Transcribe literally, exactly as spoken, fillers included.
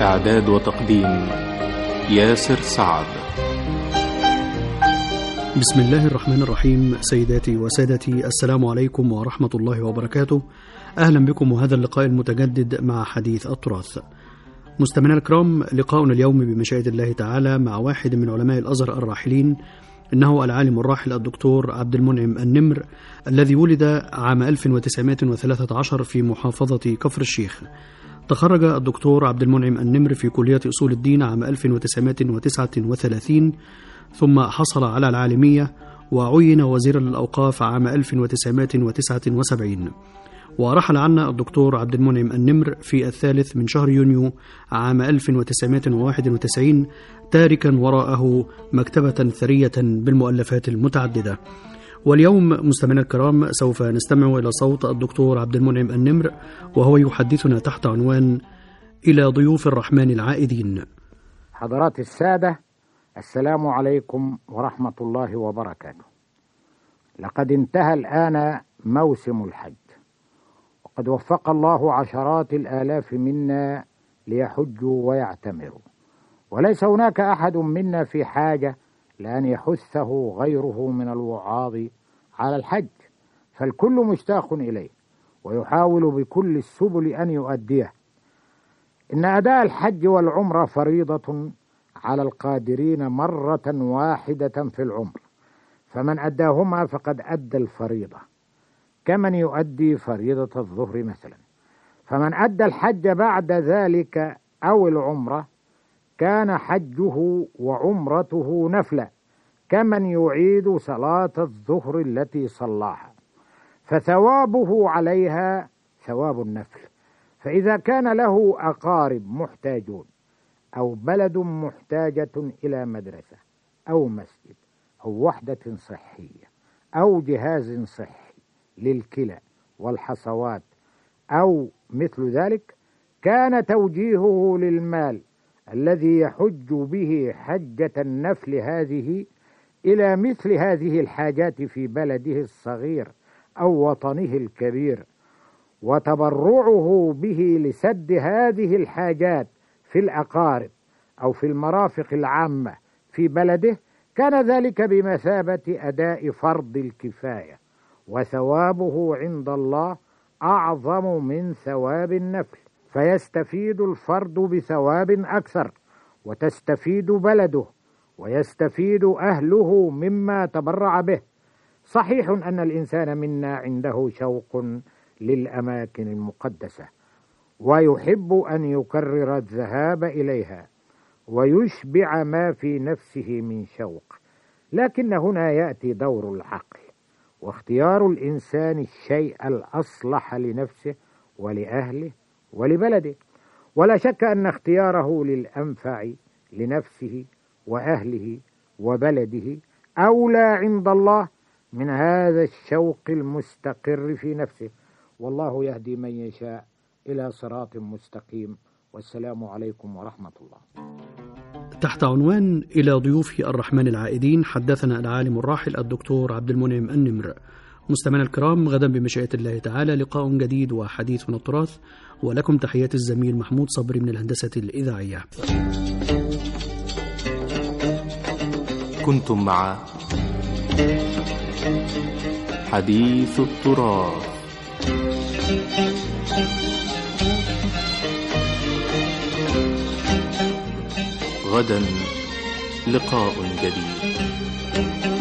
إعداد وتقديم ياسر سعد. بسم الله الرحمن الرحيم. سيداتي وسادتي، السلام عليكم ورحمة الله وبركاته. أهلا بكم وهذا اللقاء المتجدد مع حديث التراث. مستمعينا الكرام، لقاؤنا اليوم بمشيئة الله تعالى مع واحد من علماء الأزهر الراحلين، إنه العالم الراحل الدكتور عبد المنعم النمر، الذي ولد عام ألف وتسعمائة وثلاثة عشر في محافظة كفر الشيخ. تخرج الدكتور عبد المنعم النمر في كلية أصول الدين عام ألف وتسعمائة وتسعة وثلاثين، ثم حصل على العالمية وعين وزيرا للأوقاف عام ألف وتسعمائة وتسعة وسبعين. ورحل عنا الدكتور عبد المنعم النمر في الثالث من شهر يونيو عام ألف وتسعمائة وواحد وتسعين، تاركا وراءه مكتبة ثرية بالمؤلفات المتعددة. واليوم مستمعينا الكرام سوف نستمع إلى صوت الدكتور عبد المنعم النمر وهو يحدثنا تحت عنوان إلى ضيوف الرحمن العائدين. حضرات السادة، السلام عليكم ورحمة الله وبركاته. لقد انتهى الآن موسم الحج، وقد وفق الله عشرات الآلاف منا ليحجوا ويعتمروا، وليس هناك أحد منا في حاجة لأن يحثه غيره من الوعاظ على الحج، فالكل مشتاق إليه ويحاول بكل السبل أن يؤديه. إن أداء الحج والعمرة فريضة على القادرين مرة واحدة في العمر، فمن أداهما فقد أدى الفريضة، كمن يؤدي فريضة الظهر مثلا. فمن أدى الحج بعد ذلك أو العمرة كان حجه وعمرته نفلا، كمن يعيد صلاة الظهر التي صلاها، فثوابه عليها ثواب النفل. فإذا كان له أقارب محتاجون، أو بلد محتاجة إلى مدرسة أو مسجد أو وحدة صحية أو جهاز صحي للكلى والحصوات أو مثل ذلك، كان توجيهه للمال الذي يحج به حجة النفل هذه إلى مثل هذه الحاجات في بلده الصغير أو وطنه الكبير، وتبرعه به لسد هذه الحاجات في الأقارب أو في المرافق العامة في بلده، كان ذلك بمثابة أداء فرض الكفاية، وثوابه عند الله أعظم من ثواب النفل، فيستفيد الفرد بثواب أكثر، وتستفيد بلده ويستفيد أهله مما تبرع به. صحيح أن الإنسان منا عنده شوق للأماكن المقدسة، ويحب أن يكرر الذهاب إليها ويشبع ما في نفسه من شوق، لكن هنا يأتي دور العقل واختيار الإنسان الشيء الأصلح لنفسه ولأهله ولبلده. ولا شك أن اختياره للأنفع لنفسه وأهله وبلده أولى عند الله من هذا الشوق المستقر في نفسه، والله يهدي من يشاء إلى صراط مستقيم. والسلام عليكم ورحمة الله. تحت عنوان إلى ضيوف الرحمن العائدين، حدثنا العالم الراحل الدكتور عبد المنعم النمر. مستمعينا الكرام، غدا بمشيئة الله تعالى لقاء جديد وحديث من التراث، ولكم تحيات الزميل محمود صبري من الهندسة الإذاعية. كنتم مع حديث التراث. غدا لقاء جديد.